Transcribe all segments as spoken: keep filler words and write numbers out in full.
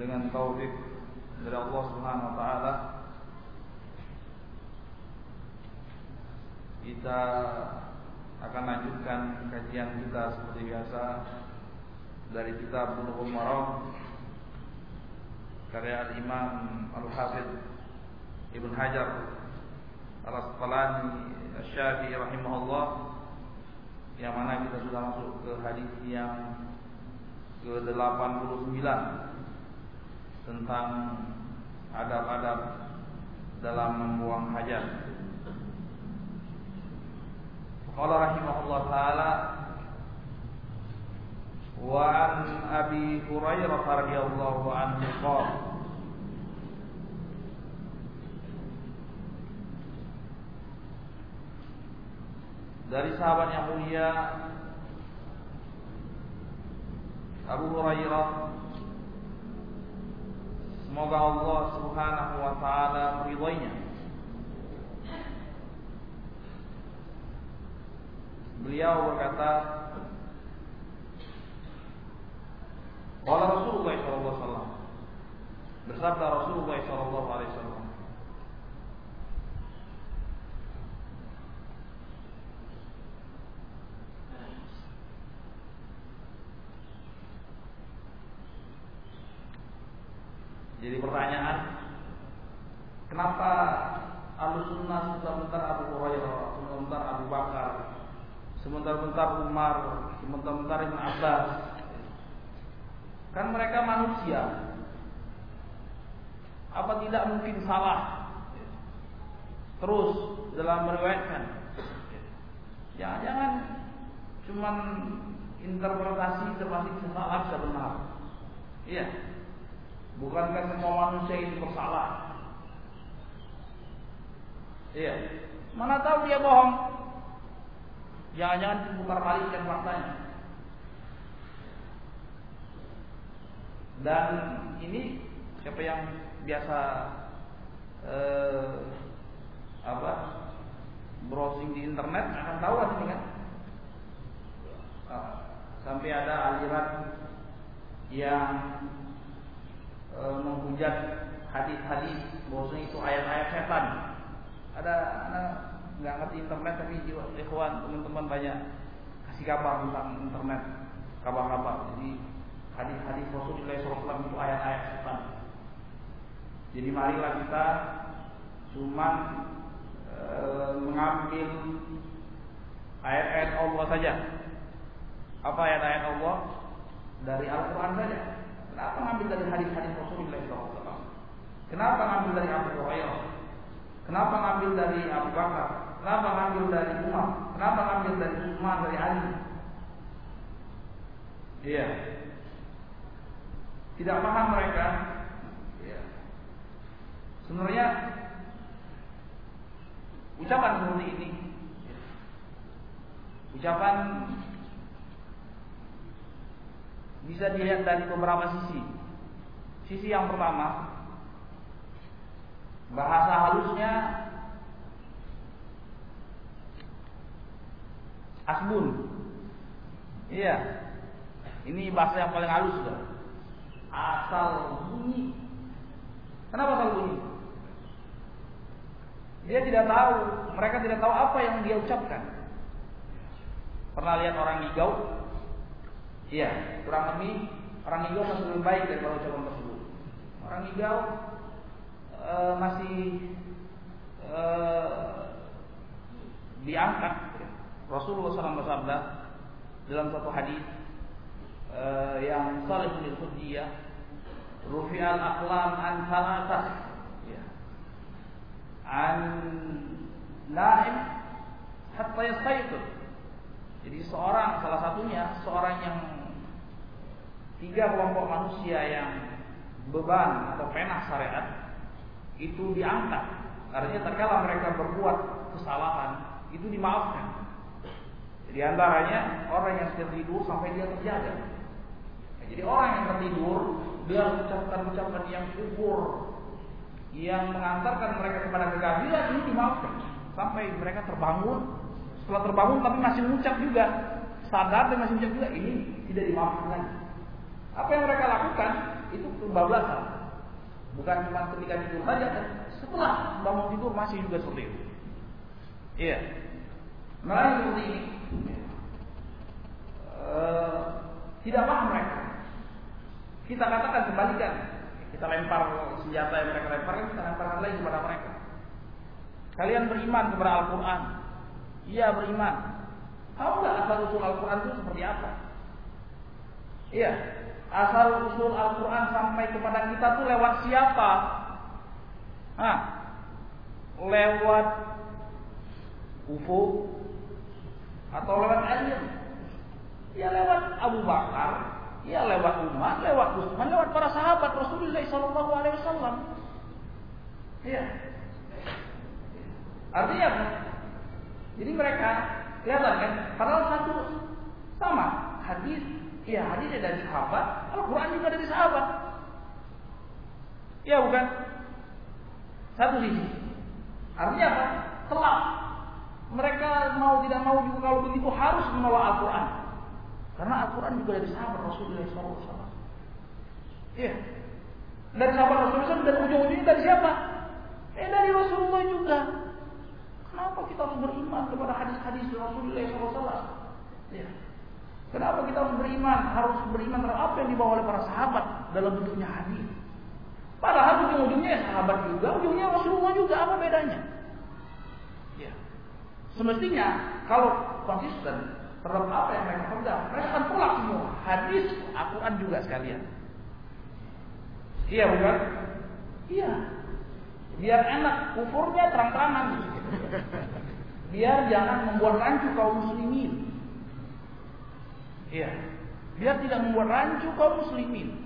dengan taufik dari Allah Subhanahu wa taala kita akan lanjutkan kajian kita seperti biasa dari kitab Bulughul Maram karya Imam Al-Hafidz Ibn Hajar Al-Asqalani Asy-Syafi'i rahimahullah, yang mana kita sudah masuk ke hadis yang ke delapan puluh sembilan tentang adab-adab dalam membuang hajat. Qala rahimahullah taala wa an Abi Hurairah radhiyallahu anhu qala dari sahabat yang mulia Abu Hurairah, semoga Allah Subhanahu wa taala meridhoinya, beliau berkata, qala Rasulullah sallallahu alaihi wasallam, bersabda Rasulullah sallallahu alaihi wasallam, jadi pertanyaan, kenapa Ahlussunnah sebentar-bentar Abu Hurairah, sebentar Abu Bakar, sebentar-bentar Umar, sebentar-bentar Ibn Abbas? Kan mereka manusia. Apa tidak mungkin salah terus dalam meriwayatkan? Jangan-jangan cuman interpretasi termasuk salah bisa benar. Iya. Bukankah semua manusia itu bersalah? Iya. Mana tahu dia bohong? Jangan-jangan diputar balikan faktanya. Dan ini siapa yang biasa eh, apa browsing di internet akan tahu kan ini kan? Sampai ada aliran yang e, menghujat hadis-hadis bahwasanya itu ayat-ayat setan. Ada anak nggak ngerti internet tapi ikhwan teman-teman banyak kasih kabar tentang internet, kabar-kabar. Jadi hadis-hadis Rasulullah shallallahu alaihi wasallam itu ayat-ayat setan. Jadi marilah kita cuma e, mengambil ayat-ayat Allah saja. Apa ayat-ayat Allah? Dari Al-Quran saja. Kenapa ngambil dari hadis-hadis Rasulullah shallallahu alaihi wasallam? Kenapa ngambil dari Abu Hurairah? Kenapa ngambil dari Abu Bakar? Kenapa ngambil dari Umar? Kenapa ngambil dari Utsman, dari Ali? Iya. Tidak paham mereka. Iya. Sebenarnya ucapan seperti ini, ucapan bisa dilihat dari beberapa sisi. Sisi yang pertama, bahasa halusnya asbun. Iya. Ini bahasa yang paling halus sudah. Asal bunyi. Kenapa asal bunyi? Dia tidak tahu, mereka tidak tahu apa yang dia ucapkan. Pernah lihat orang ngigau? Iya, kurang lebih orang ngigau masih lebih baik daripada ucapan tersebut. Orang ngigau e, masih e, diangkat. Rasulullah shallallahu alaihi wasallam bersabda dalam satu hadis e, yang sahih dari Khudiyah, rufi'al aqlam an thalathah, ya, an naim hatta yastayqidh. Jadi seorang, salah satunya seorang yang tiga kelompok manusia yang beban atau penah syariat itu diangkat. Artinya tatkala mereka berbuat kesalahan itu dimaafkan. Di antaranya orang yang tertidur sampai dia terjaga. Nah, jadi orang yang tertidur dia mengucapkan ucapan yang kubur, yang mengantarkan mereka kepada kekafiran, ini dimaafkan sampai mereka terbangun. Setelah terbangun tapi masih mengucap juga, sadar dan masih mengucap juga, ini tidak dimaafkan lagi. Apa yang mereka lakukan? itu kebablasan. Bukan cuma ketika tidur saja, setelah bangun tidur masih juga seperti itu. Iya. Makanya seperti ini. Uh, tidak paham mereka. Kita katakan kembalikan. Kita lempar senjata yang mereka lemparkan, kita lemparkan lagi kepada mereka. Kalian beriman kepada Al-Quran? Iya, beriman. Tahu nggak asal usul Al-Quran itu seperti apa? Iya, asal usul Al-Quran sampai kepada kita tuh lewat siapa? Hah? Lewat U F O atau lewat alien? Ya lewat Abu Bakar, ya lewat Umar, lewat Utsman, lewat para sahabat Rasulullah Sallallahu Alaihi Wasallam. Iya. Artinya apa? Jadi mereka kelihatan kan, padahal satu sama hadis, ya hadisnya dari sahabat, Al-Quran juga dari sahabat. Ya bukan? Satu sisi. Artinya apa? Telak. Mereka mau tidak mau juga kalau begitu harus menolak Al-Quran. Karena Al-Quran juga dari sahabat Rasulullah shallallahu alaihi wasallam. Iya. Dari sahabat Rasulullah shallallahu alaihi wasallam, dan ujung-ujungnya dari siapa? Eh dari Rasulullah juga. Kenapa kita harus beriman kepada hadis-hadis Rasulullah shallallahu alaihi wasallam? Iya. Kenapa kita harus beriman? Harus beriman terhadap apa yang dibawa oleh para sahabat dalam bentuknya hadis. Padahal ujung-ujungnya sahabat juga, ujungnya Rasulullah juga, apa bedanya? Ya. Semestinya kalau konsisten terhadap apa yang mereka pegang, mereka akan tolak semua hadis, Al-Quran juga sekalian. Iya bukan? Iya. Biar enak, kufurnya terang-terangan. Biar jangan membuat rancu kaum muslimin. Iya. Biar tidak membuat rancu kaum muslimin.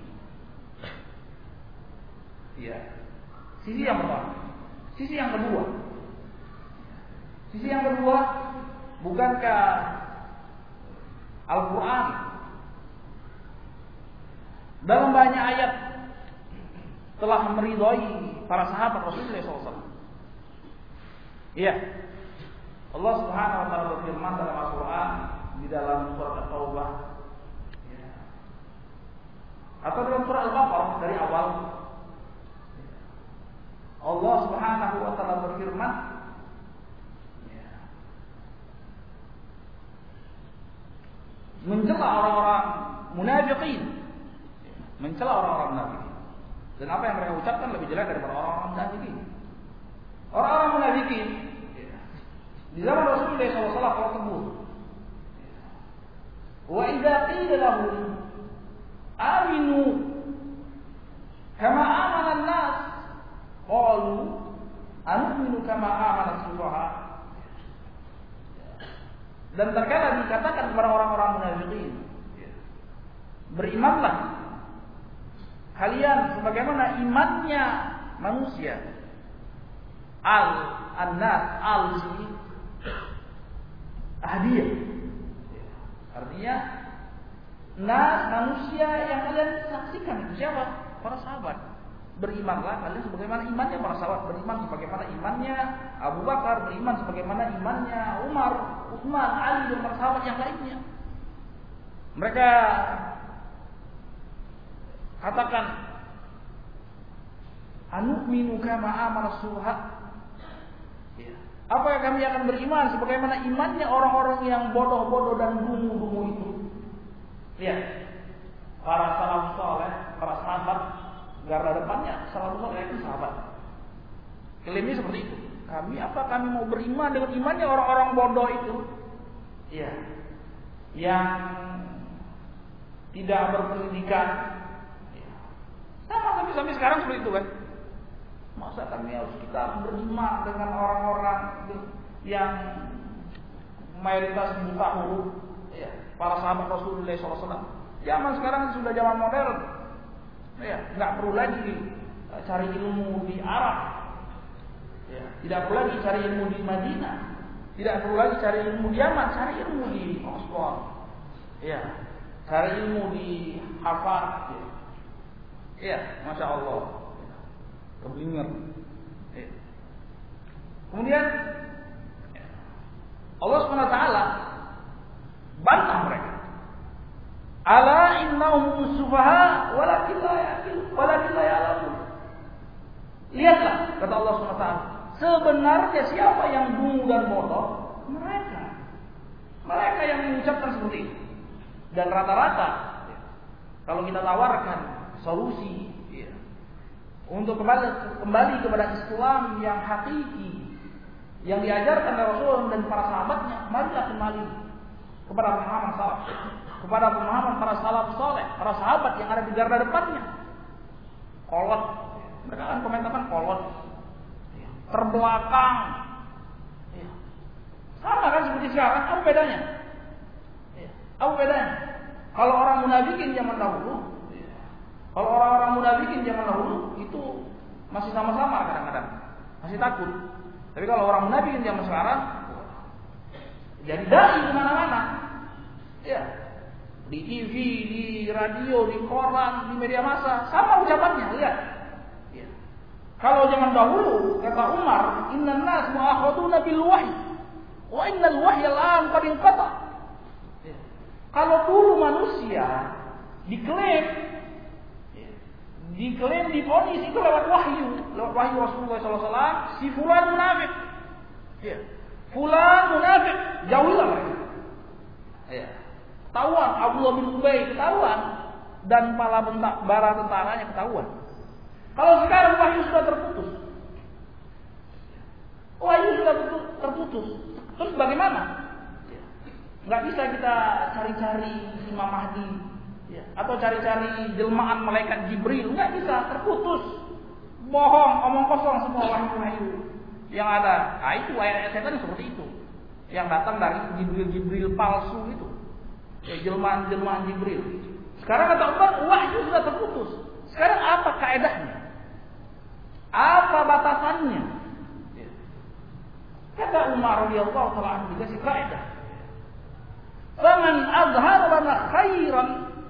Iya. Sisi yang pertama. Sisi yang kedua. Sisi yang kedua, bukankah Al-Quran dalam banyak ayat telah meridhai para sahabat Rasulullah shallallahu alaihi wasallam? Iya. Allah Subhanahu wa taala berfirman dalam Al-Quran di dalam surat At-Taubah, ya, atau dalam surat Al-Baqarah dari awal. Allah Subhanahu wa taala berfirman, ya, mencela orang-orang munafikin, mencela orang-orang munafikin. Dan apa yang mereka ucapkan lebih jelek daripada orang-orang munafikin. Orang-orang munafikin di zaman Rasulullah shallallahu alaihi wasallam Allah sebut, wa idza qila lahum aminu kama amana an-nas qalu anu'minu kama amana as-sufaha. Dan terkadang dikatakan kepada orang-orang munafikin, berimanlah kalian sebagaimana imannya manusia. Al-annas, al sini hadiah. Artinya nas manusia yang kalian saksikan itu siapa? Para sahabat. Berimanlah kalian sebagaimana imannya para sahabat, beriman sebagaimana imannya Abu Bakar, beriman sebagaimana imannya Umar, Utsman, Ali dan para sahabat yang lainnya. Mereka katakan anu'minu kama amana as-sufaha. Apakah kami akan beriman sebagaimana imannya orang-orang yang bodoh-bodoh dan dungu-dungu itu? Lihat, para salafus saleh, para sahabat, garda depannya salafus saleh itu sahabat. Klaimnya seperti itu. Kami apa kami mau beriman dengan imannya orang-orang bodoh itu? Iya. Yang tidak berpendidikan. Ya. Sama sampai sekarang seperti itu kan? Masa kami harus kita beriman dengan orang-orang yang mayoritas buta huruf, ya, para sahabat Rasulullah shallallahu alaihi wasallam. Zaman sekarang sudah zaman modern, ya, nggak perlu lagi cari ilmu di Arab, ya, tidak perlu lagi cari ilmu di Madinah, tidak perlu lagi cari ilmu di Yaman, cari ilmu di Oxford, ya, cari ilmu di Harvard, ya, ya, masya Allah. Keblinger. Kemudian Allah subhanahu wa taala bantah mereka. Ala innahum sufaha walakin la ya'qil, walakin la ya'lamun. Lihatlah, kata Allah Subhanahu wa taala, sebenarnya siapa yang dungu dan bodoh? Mereka. Mereka yang mengucapkan seperti itu. Dan rata-rata kalau kita tawarkan solusi ya, untuk kembali kembali kepada Islam yang hakiki, yang diajarkan oleh Rasul dan para sahabatnya, marilah kembali kepada pemahaman salaf, kepada pemahaman para salaf soleh, para sahabat yang ada di garda depannya. Kolot, mereka kan komentarkan kolot, terbelakang, sama kan seperti sekarang. Apa bedanya? Apa bedanya? Kalau orang munafikin zaman dahulu, kalau orang-orang munafikin zaman dahulu itu masih sama-sama kadang-kadang, masih takut. Tapi kalau orang munafikin zaman sekarang, jadi dai di mana-mana, ya, di T V, di radio, di koran, di media massa, sama ucapannya, lihat. Ya. Kalau zaman dahulu kata Umar, innan nas mu'akhaduna bil wahyi, wa innal wahya al'an qad inqata. Ya. Kalau dulu manusia diklaim, ya, diklaim divonis itu lewat wahyu, lewat wahyu Rasulullah sallallahu alaihi wasallam, si fulan munafik. Ya. Fulan munafik, jauhilah mereka. Ya. Ketahuan Abdullah bin Ubay ketahuan dan para bara tentaranya ketahuan. Kalau sekarang wahyu sudah terputus, wahyu sudah terputus, terus bagaimana? Nggak bisa kita cari-cari Imam Mahdi, ya, atau cari-cari jelmaan malaikat Jibril, nggak bisa, terputus, bohong, omong kosong semua wahyu-wahyu yang ada. Nah itu ayat setan seperti itu, yang datang dari Jibril-Jibril palsu itu. Ya, jelmaan-jelmaan Jibril. Sekarang kata Umar, wahyu sudah terputus. Sekarang apa kaedahnya? Apa batasannya? Ya. Kata Umar radhiyallahu taala anhu dikasih kaedah. Faman azhar lana khairan,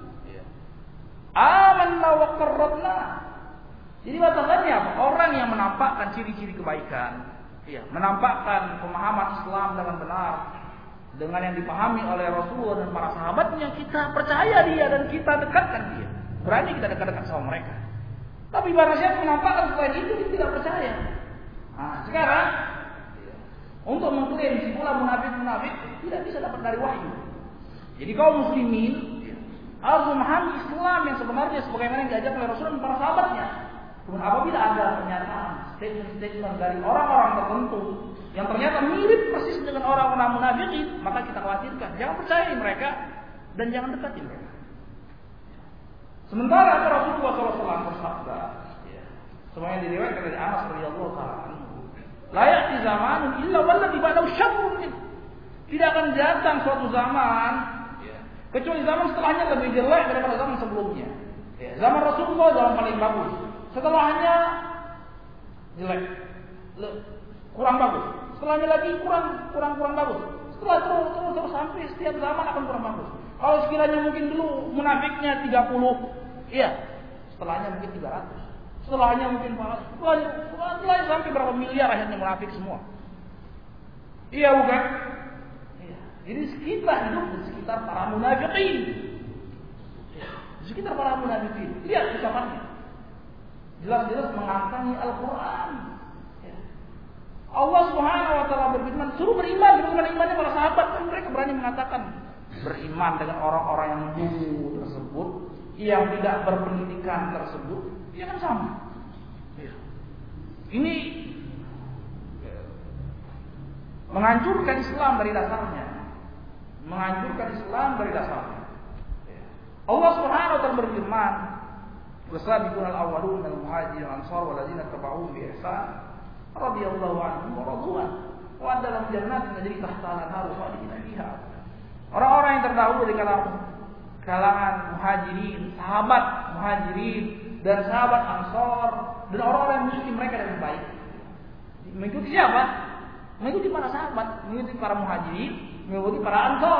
amanna wa qarrabna. Jadi batasannya apa? Orang yang menampakkan ciri-ciri kebaikan, ya, menampakkan pemahaman Islam dengan benar, dengan yang dipahami oleh Rasulullah dan para sahabatnya, kita percaya dia dan kita dekatkan dia. Berani kita dekat-dekat sama mereka. Tapi barang siapa menampakkan selain itu, kita tidak percaya. Nah, sekarang untuk mengklaim si pula munafik-munafik tidak bisa dapat dari wahyu. Jadi kaum muslimin harus memahami Islam yang sebenarnya sebagaimana yang diajarkan oleh Rasulullah dan para sahabatnya. Kemudian apabila ada pernyataan, statement-statement dari orang-orang tertentu yang ternyata mirip persis dengan orang-orang munafikin, maka kita khawatirkan. Jangan percayai mereka dan jangan dekati mereka. Sementara Rasulullah shallallahu alaihi wasallam bersabda, ya, semuanya diriwayatkan dari Anas radhiyallahu taala anhu, la ya'ti zamanun illa walladhi ba'dahu syarrun min. Tidak akan datang suatu zaman, ya, kecuali zaman setelahnya lebih jelek daripada zaman sebelumnya. Ya, zaman Rasulullah zaman paling bagus. Setelahnya jelek, kurang bagus. Setelahnya lagi kurang kurang kurang bagus. Setelah terus terus terus sampai setiap zaman akan kurang bagus. Kalau sekiranya mungkin dulu munafiknya tiga puluh, iya, setelahnya mungkin tiga ratus. Setelahnya mungkin empat ratus. Setelahnya, setelahnya sampai berapa miliar akhirnya munafik semua. Iya bukan? Iya. Jadi kita hidup di sekitar para munafikin. Di sekitar para munafikin. Lihat ucapannya. Jelas-jelas mengangkangi Al-Quran. Allah Subhanahu wa taala berfirman, suruh beriman dengan imannya para sahabat, kan mereka berani mengatakan beriman dengan orang-orang yang dulu tersebut, yang tidak berpendidikan tersebut, dia kan sama. Ini menghancurkan Islam dari dasarnya, menghancurkan Islam dari dasarnya. Allah Subhanahu wa taala berfirman, "Wasabiquna al-awwaluna minal muhajirin wal ansar wal ladzina tabauhum bi ihsan radhiyallahu anhum wa radwan wa adalam jannatin tajri tahtaha al-anhar khalidina fiha." Orang-orang yang terdahulu dari kalangan kalangan muhajirin, sahabat muhajirin dan sahabat ansor dan orang-orang yang mengikuti mereka dengan baik. Mengikuti siapa? Mengikuti para sahabat, mengikuti para muhajirin, mengikuti para ansor.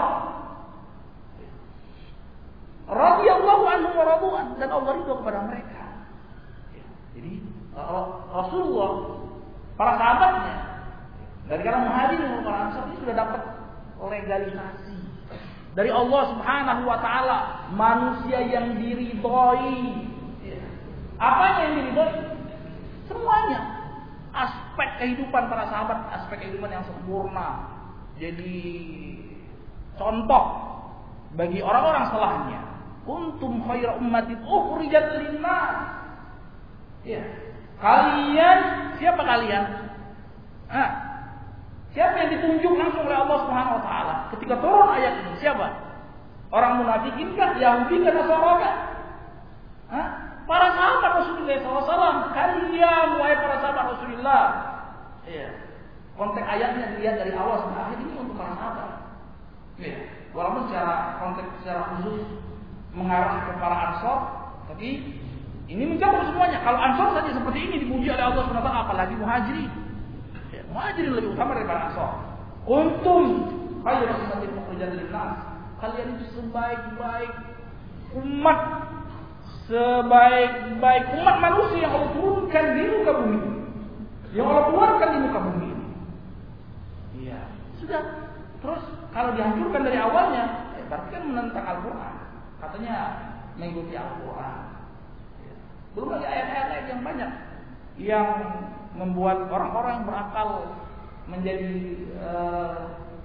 Radhiyallahu anhum wa radwan, dan Allah ridho kepada mereka. Jadi Rasulullah, para sahabatnya dari kalangan muhajirin dan para ansor ini sudah dapat legalisasi dari Allah Subhanahu wa taala, manusia yang diridhoi. Apanya yang diridhoi? Semuanya. Aspek kehidupan para sahabat, aspek kehidupan yang sempurna. Jadi contoh bagi orang-orang setelahnya. Kuntum khaira ummatin ukhrijat lin-nas. Ya. Kalian, siapa kalian? Nah, siapa yang ditunjuk langsung oleh Allah Subhanahu wa taala ketika turun ayat ini? Siapa? Orang munafikin kah? Yahudi kah? Nasara kah? Hah? Para sahabat Rasulullah shallallahu alaihi wasallam. Kalian, wahai para sahabat Rasulullah. Iya. Konteks ayatnya dilihat dari awal sampai akhir ini untuk para sahabat. Iya. Walaupun secara konteks secara khusus mengarah ke para Ansor, tapi ini mencakup semuanya. Kalau Ansor saja seperti ini dipuji oleh Allah subhanahu wa taala, apalagi Muhajirin. Ya, Muhajirin lebih utama daripada Ansor. Kuntum khairu ummatin ukhrijat lin-nas. Kalian itu sebaik-baik umat, sebaik-baik umat manusia yang Allah turunkan di muka bumi, yang Allah keluarkan di muka bumi. Iya, sudah. Terus kalau dihancurkan dari awalnya, ya berarti kan menentang Al-Quran. Katanya mengikuti Al-Quran. Ya. Belum lagi ayat-ayat yang banyak yang membuat orang-orang yang berakal menjadi uh,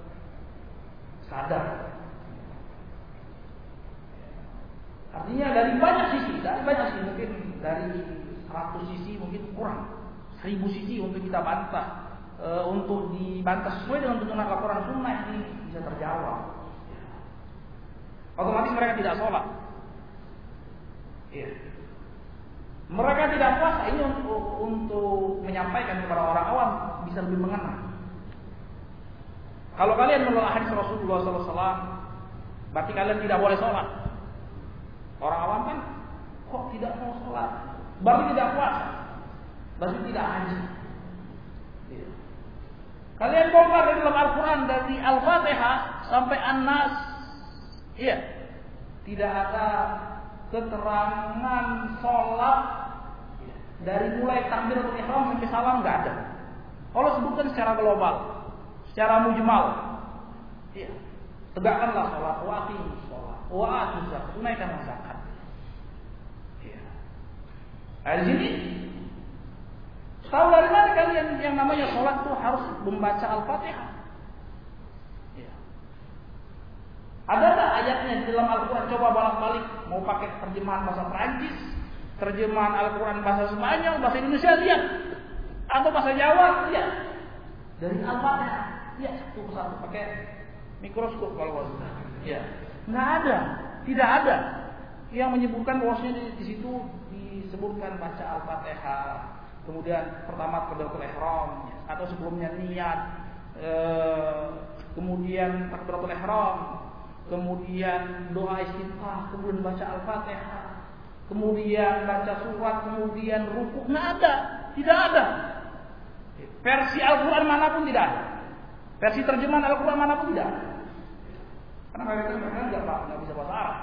sadar. Artinya dari banyak sisi, dari banyak sisi, mungkin dari seratus sisi mungkin kurang, seribu sisi untuk kita bantah, e, untuk dibantah sesuai dengan tuntunan Al-Quran Sunnah ini bisa terjawab. Otomatis mereka tidak sholat. Iya. Mereka tidak puasa, ini untuk, untuk menyampaikan kepada orang awam bisa lebih mengena. Kalau kalian menolak hadis Rasulullah shallallahu alaihi wasallam, berarti kalian tidak boleh sholat. Orang awam kan kok tidak mau sholat, berarti tidak puasa, berarti tidak haji. Ya. Kalian bongkar dari dalam Al-Quran dari Al-Fatihah sampai An-Nas, iya, tidak ada keterangan sholat dari mulai takbiratul ihram sampai salam, nggak ada. Allah sebutkan secara global, secara mujmal. Iya. Tegakkanlah sholat, wa aqimus sholat, wa atuz zakat, tunaikan zakat. Iya. Nah, di sini tahu dari mana kalian yang namanya sholat itu harus membaca Al-Fatihah? Iya. Ada tak ayatnya di dalam Al-Quran? Coba bolak-balik, mau pakai terjemahan bahasa Perancis, terjemahan Al-Quran bahasa Spanyol, bahasa Indonesia, lihat, atau bahasa Jawa, lihat. Dari Al-Fatihah, lihat satu persatu pakai mikroskop kalau bahasa. Ya, nggak ada, tidak ada yang menyebutkan bahwasanya di, di situ disebutkan baca Al-Fatihah, kemudian pertama takbiratul ihram atau sebelumnya niat, eh, kemudian takbiratul ihram, kemudian doa istiftah, kemudian baca Al-Fatihah, kemudian baca surat, kemudian rukuk, nggak ada, tidak ada. Versi Al-Quran manapun tidak ada. Versi terjemahan Al-Quran manapun tidak ada. Karena mereka mereka nggak nggak bisa bahasa Arab.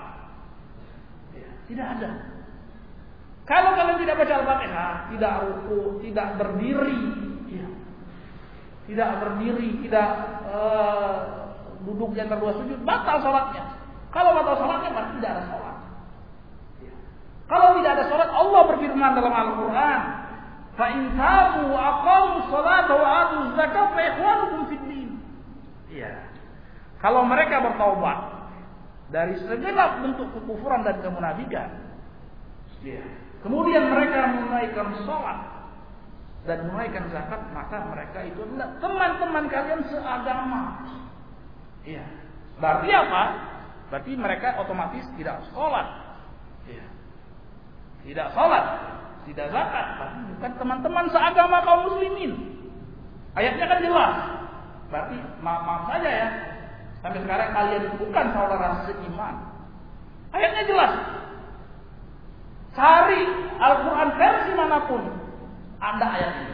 Ya, tidak ada. Kalau kalian tidak baca Al-Fatihah, tidak ruku, tidak berdiri, ya, tidak berdiri, tidak uh, duduk di antara dua sujud, batal sholatnya. Kalau batal sholatnya berarti tidak ada sholat. Ya. Kalau tidak ada sholat, Allah berfirman dalam Al-Quran, fa in tabu wa aqamu sholata wa atu zakat fa ikhwanukum fid din. Iya. Kalau mereka bertaubat dari segala bentuk kekufuran dan kemunafikan, ya, kemudian mereka menunaikan sholat dan menunaikan zakat, maka mereka itu adalah teman-teman kalian seagama. Iya. Berarti apa? Berarti mereka otomatis tidak sholat. Iya. Tidak sholat, tidak zakat, berarti bukan teman-teman seagama kaum muslimin. Ayatnya kan jelas. Berarti maaf, maaf saja ya, sampai sekarang kalian bukan saudara seiman. Ayatnya jelas. Cari Al-Quran versi manapun, ada ayat ini.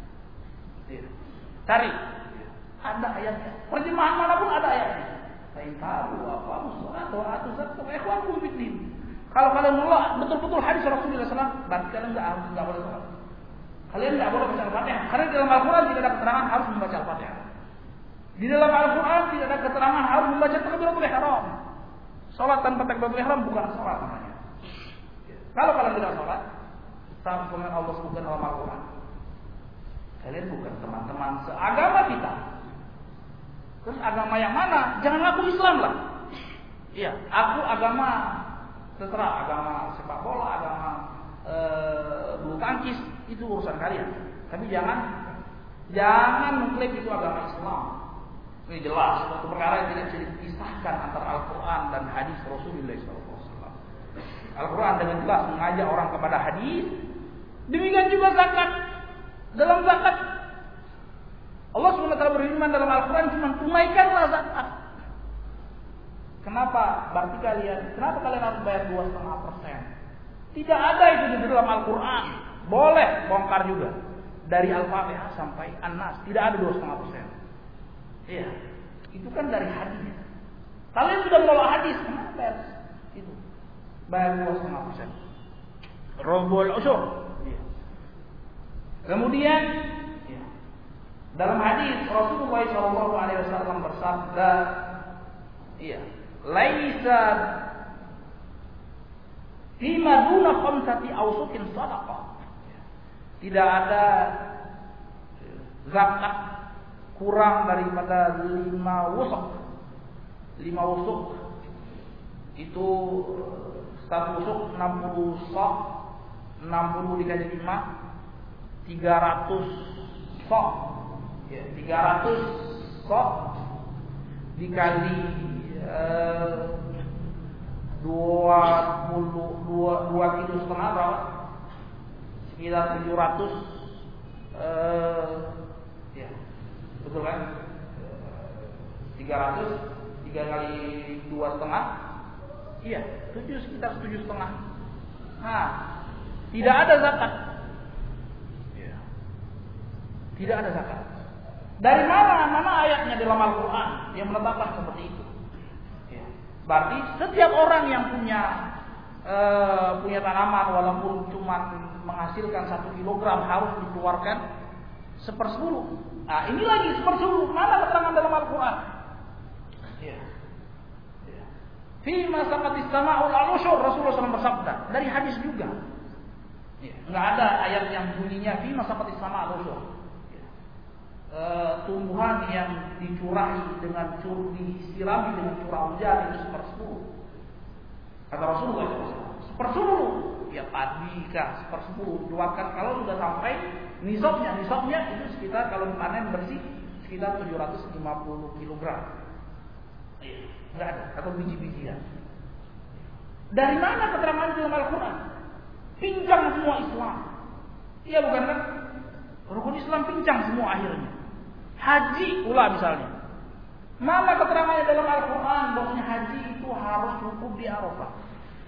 Cari, ada ayatnya. Terjemahan manapun ada ayatnya. Fa'intaru wa qamu sholata wa atu zakat fa ikhwanukum fid din. Kalau kalian menolak betul-betul hadis Rasulullah shallallahu alaihi wasallam, berarti kalian nggak harus nggak boleh sholat. Kalian nggak boleh baca Al-Fatihah. Karena di dalam Al-Quran tidak ada keterangan harus membaca Al-Fatihah. Di dalam Al-Quran tidak ada keterangan harus membaca takbiratul ihram. Salat tanpa takbiratul ihram bukan salat namanya. Kalau kalian tidak salat, sama dengan Allah sebutkan dalam Al-Quran, kalian bukan teman-teman seagama kita. Terus agama yang mana? Jangan ngaku Islam lah. Iya, aku agama terserah, agama sepak bola, agama ee, bulu tangkis, itu urusan kalian. Tapi jangan jangan mengklaim itu agama Islam. Ini jelas suatu perkara yang tidak bisa dipisahkan antara Al-Quran dan hadis Rasulullah shallallahu alaihi wasallam. Al-Quran dengan jelas mengajak orang kepada hadis. Demikian juga zakat. Dalam zakat Allah subhanahu wa taala berfirman dalam Al-Quran, cuma tunaikanlah zakat. Kenapa? Berarti kalian, kenapa kalian harus bayar dua setengah persen? Tidak ada itu di dalam Al-Quran. Boleh bongkar juga. Dari Al-Fatihah sampai An-Nas tidak ada dua setengah persen. Iya, itu kan dari hadis. Kalian sudah menolak hadis, kenapa bayar itu? Bayar dua setengah persen. Robol usul. Iya. Kemudian, iya. Dalam hadis Rasulullah shallallahu alaihi wasallam bersabda, iya, laisa fima duna khamsati awsukin sadaqah. Tidak ada zakat kurang daripada lima wusuk. Lima wusuk itu satu wusuk enam puluh sok, enam puluh dikali lima, tiga ratus sok. Ya, tiga ratus sok dikali eh, dua puluh dua dua kilo setengah berapa? Sekitar tujuh ratus, eh, ya, betul kan? Tiga ratus, tiga kali dua setengah, iya, tujuh sekitar tujuh setengah. Nah, tidak ada zakat, ya. Tidak ada zakat. Dari mana? Mana ayatnya dalam Al-Quran yang menetapkan seperti itu? Ya. Berarti setiap orang yang punya uh, punya tanaman walaupun cuma menghasilkan satu kilogram harus dikeluarkan sepersepuluh. Nah, ini lagi sepersepuluh. Mana keterangan dalam Al-Quran? Ya. Ya. Fi masaqatis sama'ul al-ushur, Rasulullah shallallahu alaihi wasallam bersabda. Dari hadis juga. Ya. Nggak ada ayat yang bunyinya fi masaqatis sama'ul al-ushur. Ya. E, tumbuhan yang dicurahi dengan cur disirami dengan curah hujan itu sepersepuluh. Kata Rasulullah shallallahu alaihi wasallam, sepersepuluh. Ya padi kah sepersepuluh keluarkan kalau sudah sampai nisabnya nisabnya itu sekitar kalau panen bersih sekitar tujuh ratus lima puluh kilogram. Iya, enggak ada atau biji-bijian. Dari mana keterangan dalam Al-Quran? Pincang semua Islam. Iya bukan kan? Rukun Islam pincang semua akhirnya. Haji pula misalnya. Mana keterangannya dalam Al-Quran bahwasanya haji itu harus wukuf di Arafah?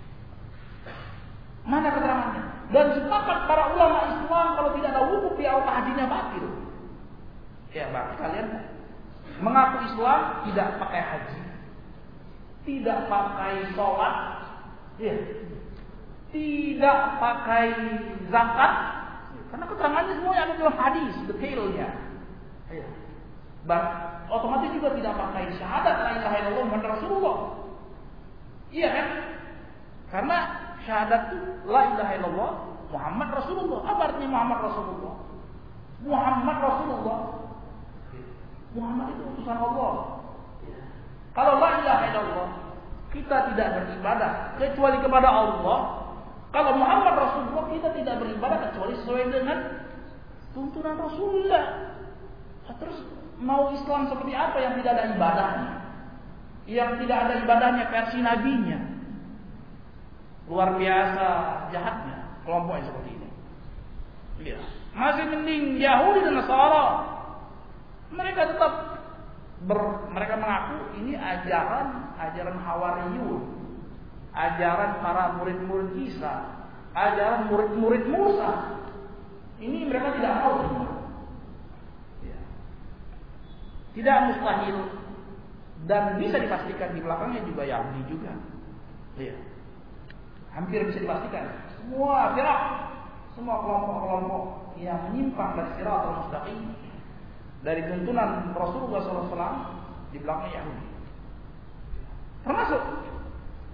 Mana keterangannya? Dan sepakat para ulama Islam kalau tidak ada wukuf di Arafah hajinya batil. Ya, berarti kalian mengaku Islam tidak pakai haji, tidak pakai sholat, ya, tidak pakai zakat, karena keterangannya semuanya ada dalam hadis detailnya. Ya. Otomatis juga tidak pakai syahadat la ilaha illallah Muhammad Rasulullah. Iya kan? Karena syahadat itu la ilaha illallah Muhammad Rasulullah. Apa artinya Muhammad Rasulullah? Muhammad Rasulullah. Muhammad itu utusan Allah. Kalau la ilaha illallah kita tidak beribadah kecuali kepada Allah. Kalau Muhammad Rasulullah kita tidak beribadah kecuali sesuai dengan tuntunan Rasulullah. Terus mau Islam seperti apa yang tidak ada ibadahnya? Yang tidak ada ibadahnya versi nabinya. Luar biasa jahatnya kelompok yang seperti ini. Iya. Masih mending Yahudi dan Nasara. Mereka tetap ber, mereka mengaku ini ajaran ajaran Hawariyun, ajaran para murid-murid Isa, ajaran murid-murid Musa. Ini mereka tidak mau. Ya. Tidak mustahil dan bisa dipastikan di belakangnya juga Yahudi juga. Iya. Hampir bisa dipastikan semua firaq, semua kelompok-kelompok yang menyimpang dari siratal mustaqim, dari tuntunan Rasulullah shallallahu alaihi wasallam di belakang Yahudi.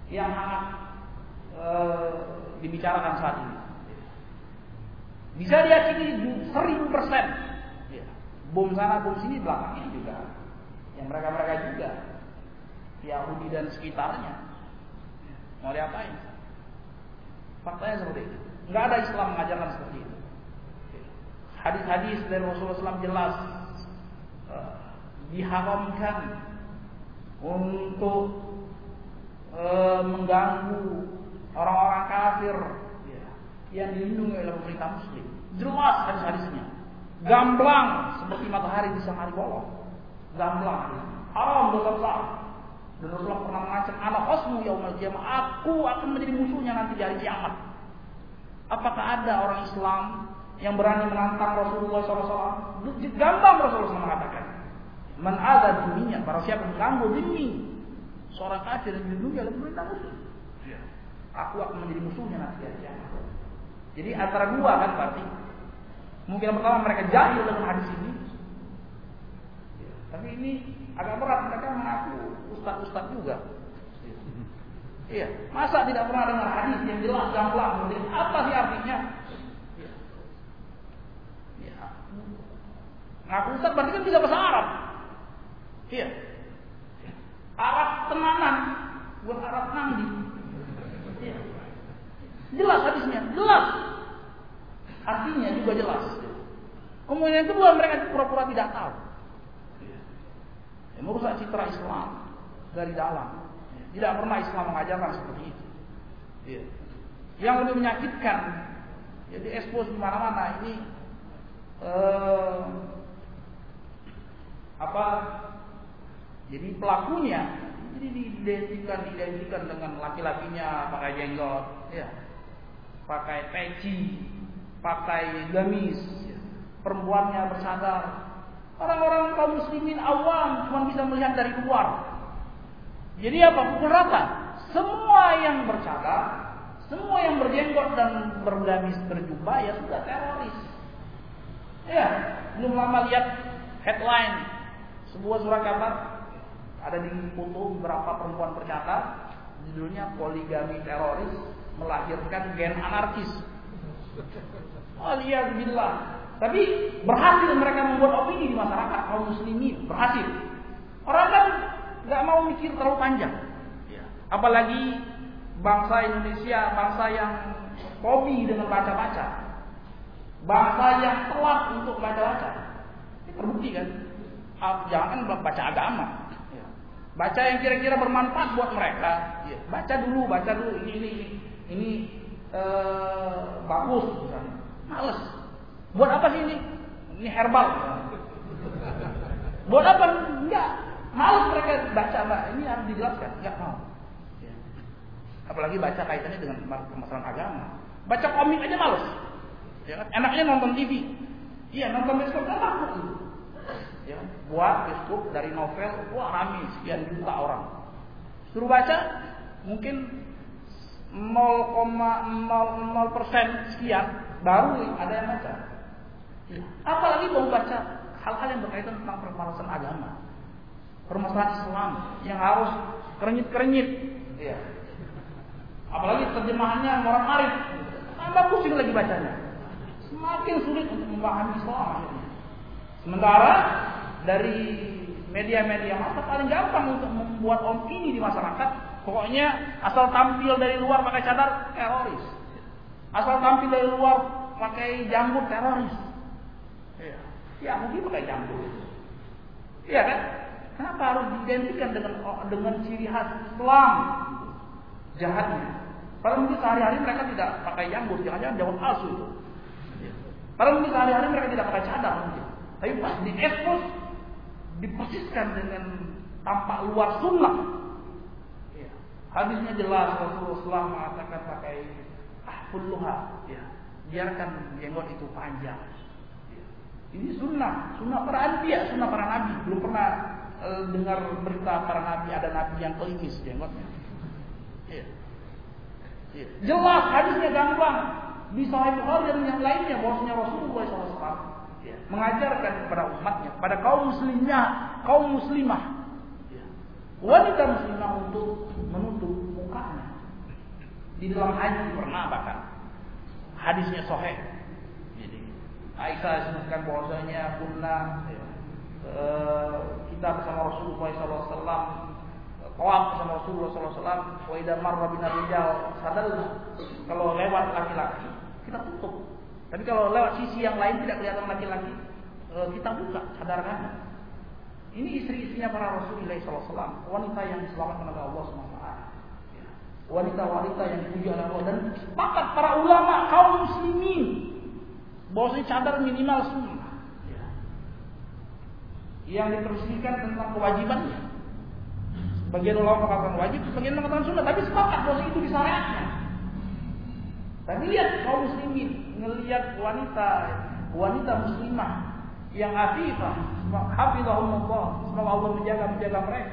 yang sangat e, dibicarakan saat ini. Bisa diyakini seribu persen. Bom sana, bom sini belakangnya juga. Yang mereka-mereka juga. Yahudi dan sekitarnya. Mau diapain? Faktanya seperti itu. Nggak ada Islam mengajarkan seperti itu. Hadis-hadis dari Rasulullah shallallahu alaihi wasallam jelas uh, diharamkan untuk uh, mengganggu orang-orang kafir ya, yang dilindungi oleh pemerintah Muslim. Jelas hadis-hadisnya, gamblang seperti matahari di siang hari bolong, gamblang, haram dosa besar. Dan Rasulullah pernah mengancam, ana khasmu yaumil qiyamah, aku akan menjadi musuhnya nanti di hari kiamat. Apakah ada orang Islam yang berani menantang Rasulullah shallallahu alaihi wasallam? Gampang Rasulullah shallallahu alaihi wasallam mengatakan, man ada dininya, para siapa mengganggu dini seorang kafir yang dilindungi oleh pemerintah Muslim, aku akan menjadi musuhnya nanti di hari kiamat. Jadi antara dua kan berarti, mungkin yang pertama mereka jahil dengan hadis ini, tapi ini agak berat, mereka mengaku ustaz-ustaz juga. Iya, masa tidak pernah dengar hadis yang jelas gamblang? Apa sih artinya? Ya, ngaku ustaz berarti kan bisa bahasa Arab. Iya, Arab tenanan, bukan Arab nandi. Iya. Jelas hadisnya, jelas. Artinya juga jelas. Kemudian yang kedua mereka pura-pura tidak tahu. Ya, merusak citra Islam dari dalam. Tidak pernah Islam mengajarkan seperti itu. Ya. Yang lebih menyakitkan, ya diekspos di mana-mana ini eh, apa? Jadi pelakunya jadi diidentikan diidentikan dengan laki-lakinya pakai jenggot, ya, pakai peci, pakai gamis, ya. Perempuannya bercadar. Orang-orang kaum muslimin awam cuma bisa melihat dari luar. Jadi apa? Pukul rata. Semua yang bercadar, semua yang berjenggot dan bergamis berjubah ya sudah teroris. Ya, belum lama lihat headline sebuah surat kabar ada di foto beberapa perempuan bercadar, judulnya poligami teroris melahirkan gen anarkis. Alhamdulillah. Tapi berhasil mereka membuat opini di masyarakat kaum muslimin, berhasil. Orang kan nggak mau mikir terlalu panjang, ya. Apalagi bangsa Indonesia, bangsa yang hobi dengan baca-baca, bangsa yang telat untuk baca-baca. Ini terbukti kan? Jangan baca agama, ya. Baca yang kira-kira bermanfaat buat mereka. Ya. Baca dulu, baca dulu. Ini ini ini, ini ee, bagus, misalnya. Males. Buat apa sih ini? Ini herbal. Buat apa? Enggak. Malas mereka baca, Mbak. Ini harus dijelaskan. Enggak mau. Ya. Apalagi baca kaitannya dengan permasalahan agama. Baca komik aja malas. Ya kan? Enaknya nonton T V. Iya, nonton bioskop kan takut itu. Ya, buat bioskop dari novel, wah rame sekian juta orang. Suruh baca, mungkin nol koma nol nol persen sekian baru ada yang baca. Ya. Apalagi mau baca hal-hal yang berkaitan tentang permasalahan agama. Permasalahan Islam yang harus kerenyit-kerenyit, ya. Apalagi terjemahannya orang arif, tambah pusing lagi bacanya, semakin sulit untuk memahami Islam. Sementara dari media-media massa paling gampang untuk membuat opini di masyarakat. Pokoknya asal tampil dari luar pakai cadar teroris, asal tampil dari luar pakai jambut teroris. Ya, ya mungkin pakai jambut, iya kan? Kenapa harus diidentikan dengan dengan ciri khas Islam jahatnya? Padahal mungkin sehari-hari mereka tidak pakai jambut, jangan-jangan jambut palsu itu. Padahal mungkin sehari-hari mereka tidak pakai cadar mungkin. Tapi pas diekspos, dipersiskan dengan tampak luar sunnah. Ya. Hadisnya jelas, Rasulullah mengatakan pakai ahfulluha, ya. Biarkan jenggot itu panjang. Ya. Ini sunnah, sunnah para anbiya, sunnah para nabi. Belum pernah e, dengar berita para nabi ada nabi yang kelimis jenggotnya. Ya. Ya. Jelas hadisnya gamblang di Sahih Bukhari dan yang lainnya bahwasanya Rasulullah shallallahu alaihi wasallam mengajarkan kepada umatnya, pada kaum muslimnya, kaum muslimah, ya, wanita muslimah untuk menutup mukanya. Di dalam haji pernah bahkan hadisnya sahih. Jadi Aisyah sebutkan bahwasanya kunna ya, uh, kita bersama Rasulullah sallallahu alaihi wasallam, tawaf bersama Rasulullah sallallahu alaihi wasallam, wa idza marra bina rijal sadalna. Kalau lewat laki-laki kita tutup. Tapi kalau lewat sisi yang lain tidak kelihatan laki-laki, uh, kita buka sadarkan. Ini istri-istrinya para Rasulullah sallallahu alaihi wasallam, wanita yang diselamatkan oleh Allah subhanahu wa taala. Wanita-wanita yang dipuji oleh Allah, dan sepakat para ulama kaum muslimin bahwasanya cadar minimal sunnah. Ya. Yang diperselisihkan tentang kewajibannya. Sebagian ulama mengatakan wajib, sebagian mengatakan sunnah, tapi sepakat bahwa itu disyariatkan. Tapi lihat kaum muslimin ngelihat wanita wanita muslimah yang afifah, hafizahumullah, semoga Allah menjaga menjaga mereka.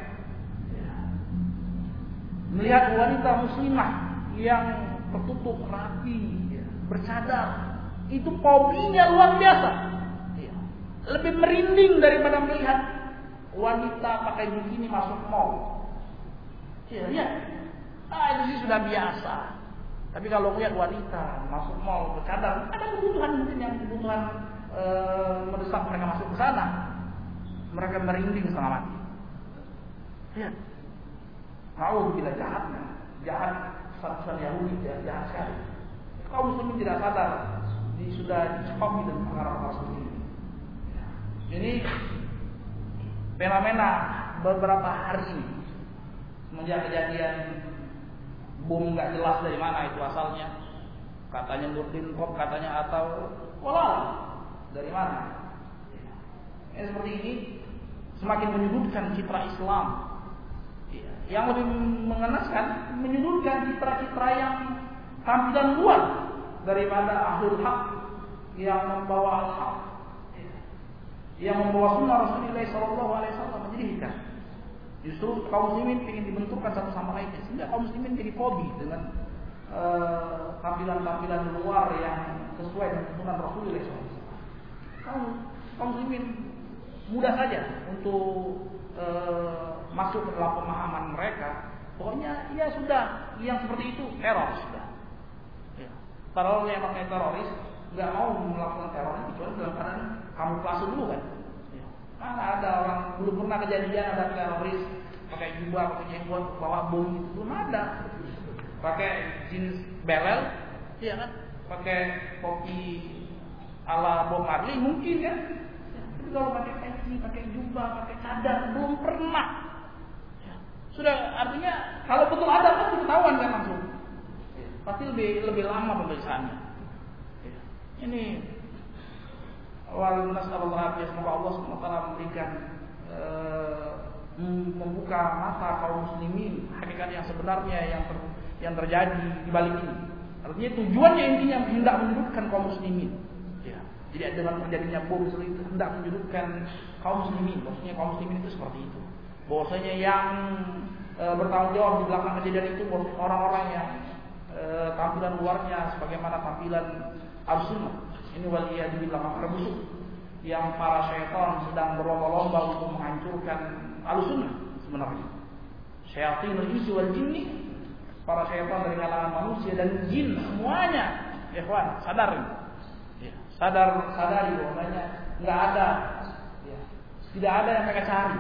Melihat wanita muslimah yang tertutup rapi, bercadar, itu fobinya luar biasa. Lebih merinding daripada melihat wanita pakai bikini masuk mall. Ya, lihat, ah itu sih sudah biasa. Tapi kalau melihat wanita masuk mall bercadar, ada kebutuhan mungkin yang kebutuhan e, mendesak mereka masuk ke sana, mereka merinding setengah mati. Lihat. Kalau bila jahatnya, jahat satu-satunya Yahudi, jahat, jahat sekali. Kaum muslimin tidak sadar, di, sudah dicekoki dan perkara-perkara seperti ini. Ini fenomena beberapa hari ini, semenjak kejadian bom nggak jelas dari mana itu asalnya, katanya Nurdin Pop, katanya atau walau dari mana. Ini seperti ini semakin menyudutkan citra Islam. Yang lebih mengenaskan, menyudutkan citra-citra yang tampilan luar daripada ahlul haq yang membawa al-haq, yang membawa sunnah Rasulullah sallallahu alaihi wasallam menjadikan. Justru kaum muslimin ingin dibenturkan satu sama lainnya, sehingga kaum muslimin jadi fobi dengan uh, tampilan-tampilan luar yang sesuai dengan tuntunan Rasulullah sallallahu alaihi wasallam. Kaum kaum muslimin mudah saja untuk uh, masuk ke dalam pemahaman mereka, pokoknya ya sudah, yang seperti itu teror sudah. Ya. Para orang yang pakai teroris nggak mau melakukan teror kecuali dalam keadaan kamuflase dulu kan. Ya. Mana ada orang belum pernah kejadian ada teroris pakai jubah, pakai jenggot, bawa bom itu belum ada. Pakai jeans belel, iya kan? Pakai topi ala Bob Marley mungkin kan? Ya. Tapi kalau pakai peci, pakai jubah, pakai cadar belum pernah. Sudah, artinya kalau betul ada pasti ketahuan kan langsung. Pasti lebih lebih lama pemeriksaannya. Ini awal nasallallahu alaihi semoga Allah subhanahu wa taala memberikan e, membuka mata kaum muslimin hakikat yang sebenarnya yang ter, yang terjadi di balik ini. Artinya tujuannya intinya hendak menyudutkan kaum muslimin. Ya. Jadi dengan terjadinya bom itu hendak menyudutkan kaum muslimin. Maksudnya kaum muslimin itu seperti itu. Bahwasanya yang e, bertanggung jawab di belakang kejadian itu orang-orang yang e, tampilan luarnya sebagaimana tampilan Al-Sunnah. Ini waliyadillah makhluk busuk yang para syaitan sedang berlomba-lomba untuk menghancurkan Al-Sunnah sebenarnya. Syayatinul insi wal jinni, para syaitan dari kalangan manusia dan jin semuanya. Ya kawan, sadar ya. Sadar sadari bahwasanya enggak ada ya. Tidak ada yang mereka cari.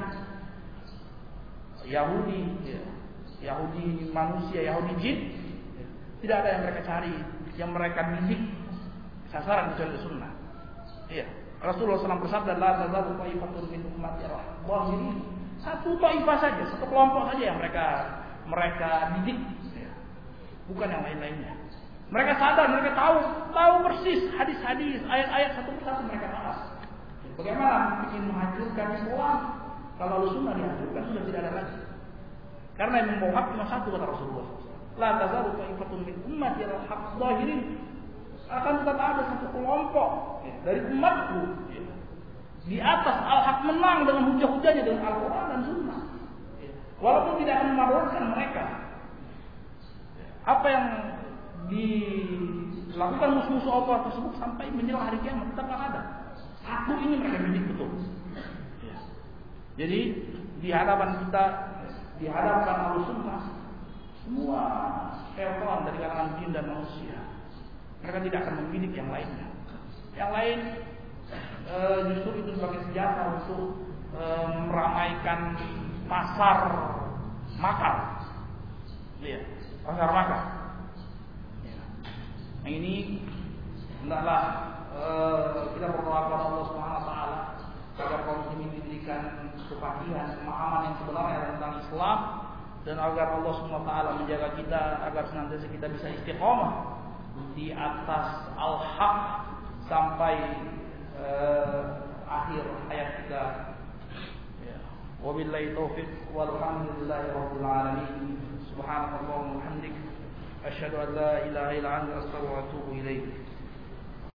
Yahudi, ya. Yahudi manusia, Yahudi jin, ya. Tidak ada yang mereka cari, yang mereka didik sasaran kecuali sunnah. Iya. Rasulullah shallallahu alaihi wasallam bersabda, "La tazalu ta'ifatun min ummati al-zahirin." Satu taifah saja, satu kelompok saja yang mereka mereka didik, ya. Bukan yang lain-lainnya. Mereka sadar, mereka tahu, tahu persis hadis-hadis, ayat-ayat satu persatu mereka bahas. Bagaimana ingin menghancurkan Islam? Kalau sunnah dihancurkan sudah tidak ada lagi. Karena yang membawa hak cuma satu kata Rasulullah. La tazalu ta'ifatun min ummati al-haq zahirin. Akan tetap ada satu kelompok ya, dari umatku ya, di atas al-haq menang dengan hujah-hujahnya dengan Al-Quran dan Sunnah. Ya. Walaupun tidak akan memarorkan mereka. Ya. Apa yang dilakukan musuh-musuh Allah tersebut sampai menjelang hari kiamat tetap akan ada. Satu ini mereka bidik betul. Ya. Jadi di hadapan kita dihadapkan Ahlussunnah, semua syaitan dari kalangan jin dan manusia, mereka tidak akan membidik yang lainnya. Yang lain e, justru itu sebagai senjata untuk e, meramaikan pasar makar, ya, pasar makar. Ya. Nah ini hendaklah e, kita berdoa kepada Allah Subhanahu Wa Taala agar kaum muslimin diberikan kepastian, pemahaman yang sebenarnya tentang Islam, dan agar Allah Subhanahu Wa Taala menjaga kita agar senantiasa kita bisa istiqomah di atas al-haq sampai uh, akhir hayat kita. Ya. Wabillahi taufiq walhamdulillahi rabbil alamin. Subhanakallahumma wa bihamdik asyhadu an la ilaha illa anta astaghfiruka wa atubu ilaik.